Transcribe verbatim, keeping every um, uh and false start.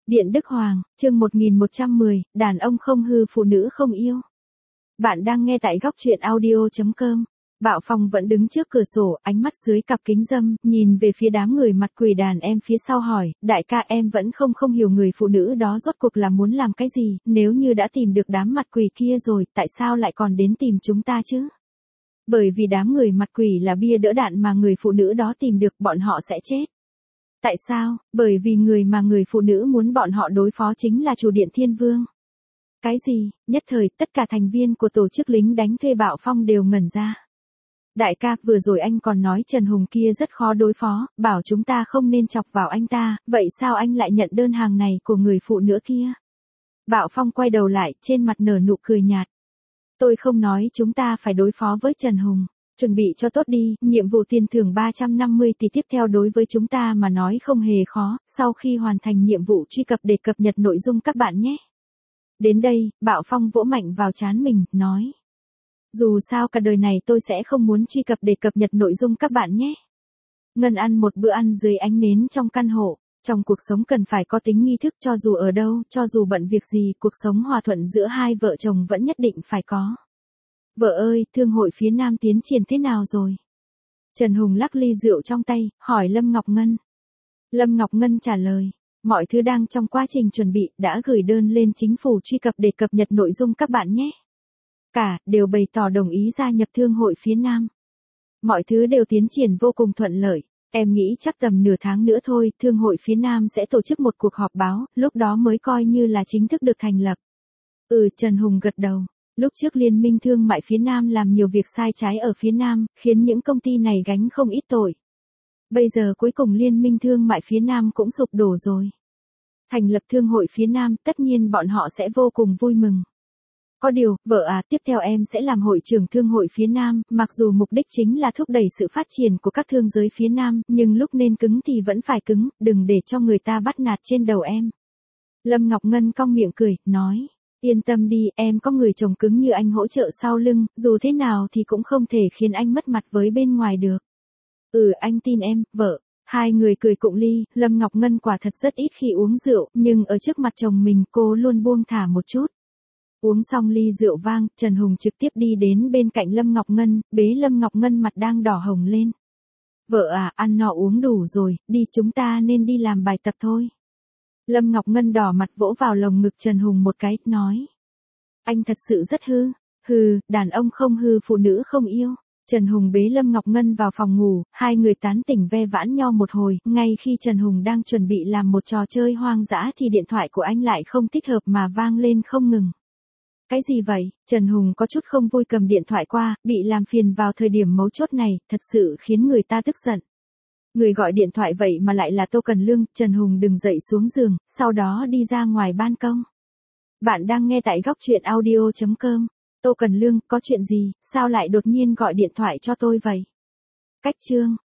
Điện Đức Hoàng, chương một nghìn một trăm mười, đàn ông không hư phụ nữ không yêu. Bạn đang nghe tại góc truyện audio chấm com. Bạo Phong vẫn đứng trước cửa sổ, ánh mắt dưới cặp kính râm, nhìn về phía đám người mặt quỷ đàn em phía sau hỏi, đại ca em vẫn không không hiểu người phụ nữ đó rốt cuộc là muốn làm cái gì, nếu như đã tìm được đám mặt quỷ kia rồi, tại sao lại còn đến tìm chúng ta chứ? Bởi vì đám người mặt quỷ là bia đỡ đạn mà người phụ nữ đó tìm được, bọn họ sẽ chết. Tại sao? Bởi vì người mà người phụ nữ muốn bọn họ đối phó chính là chủ điện Thiên Vương. Cái gì? Nhất thời, tất cả thành viên của tổ chức lính đánh thuê Bạo Phong đều ngẩn ra. Đại ca, vừa rồi anh còn nói Trần Hùng kia rất khó đối phó, bảo chúng ta không nên chọc vào anh ta, vậy sao anh lại nhận đơn hàng này của người phụ nữ kia? Bạo Phong quay đầu lại, trên mặt nở nụ cười nhạt. Tôi không nói chúng ta phải đối phó với Trần Hùng. Chuẩn bị cho tốt đi, nhiệm vụ tiền thưởng ba trăm năm mươi tỷ tiếp theo đối với chúng ta mà nói không hề khó, sau khi hoàn thành nhiệm vụ truy cập để cập nhật nội dung các bạn nhé. Đến đây, Bạo Phong vỗ mạnh vào trán mình, nói. Dù sao cả đời này tôi sẽ không muốn truy cập để cập nhật nội dung các bạn nhé. Ngân ăn một bữa ăn dưới ánh nến trong căn hộ, trong cuộc sống cần phải có tính nghi thức cho dù ở đâu, cho dù bận việc gì, cuộc sống hòa thuận giữa hai vợ chồng vẫn nhất định phải có. Vợ ơi, thương hội phía Nam tiến triển thế nào rồi? Trần Hùng lắc ly rượu trong tay, hỏi Lâm Ngọc Ngân. Lâm Ngọc Ngân trả lời, mọi thứ đang trong quá trình chuẩn bị, đã gửi đơn lên chính phủ truy cập để cập nhật nội dung các bạn nhé. Cả, đều bày tỏ đồng ý gia nhập thương hội phía Nam. Mọi thứ đều tiến triển vô cùng thuận lợi, em nghĩ chắc tầm nửa tháng nữa thôi, thương hội phía Nam sẽ tổ chức một cuộc họp báo, lúc đó mới coi như là chính thức được thành lập. Ừ, Trần Hùng gật đầu. Lúc trước Liên minh thương mại phía Nam làm nhiều việc sai trái ở phía Nam, khiến những công ty này gánh không ít tội. Bây giờ cuối cùng Liên minh thương mại phía Nam cũng sụp đổ rồi. Thành lập thương hội phía Nam, tất nhiên bọn họ sẽ vô cùng vui mừng. Có điều, vợ à, tiếp theo em sẽ làm hội trưởng thương hội phía Nam, mặc dù mục đích chính là thúc đẩy sự phát triển của các thương giới phía Nam, nhưng lúc nên cứng thì vẫn phải cứng, đừng để cho người ta bắt nạt trên đầu em. Lâm Ngọc Ngân cong miệng cười, nói. Yên tâm đi, em có người chồng cứng như anh hỗ trợ sau lưng, dù thế nào thì cũng không thể khiến anh mất mặt với bên ngoài được. Ừ, anh tin em, vợ. Hai người cười cụng ly, Lâm Ngọc Ngân quả thật rất ít khi uống rượu, nhưng ở trước mặt chồng mình cô luôn buông thả một chút. Uống xong ly rượu vang, Trần Hùng trực tiếp đi đến bên cạnh Lâm Ngọc Ngân, bế Lâm Ngọc Ngân mặt đang đỏ hồng lên. Vợ à, ăn no uống đủ rồi, đi chúng ta nên đi làm bài tập thôi. Lâm Ngọc Ngân đỏ mặt vỗ vào lồng ngực Trần Hùng một cái, nói. Anh thật sự rất hư, hừ, đàn ông không hư phụ nữ không yêu. Trần Hùng bế Lâm Ngọc Ngân vào phòng ngủ, hai người tán tỉnh ve vãn nhau một hồi, ngay khi Trần Hùng đang chuẩn bị làm một trò chơi hoang dã thì điện thoại của anh lại không thích hợp mà vang lên không ngừng. Cái gì vậy? Trần Hùng có chút không vui cầm điện thoại qua, bị làm phiền vào thời điểm mấu chốt này, thật sự khiến người ta tức giận. Người gọi điện thoại vậy mà lại là Tô Cần Lương, Trần Hùng đứng dậy xuống giường, sau đó đi ra ngoài ban công. Bạn đang nghe tại góc truyện audio chấm com. Tô Cần Lương, có chuyện gì, sao lại đột nhiên gọi điện thoại cho tôi vậy? Cách chương.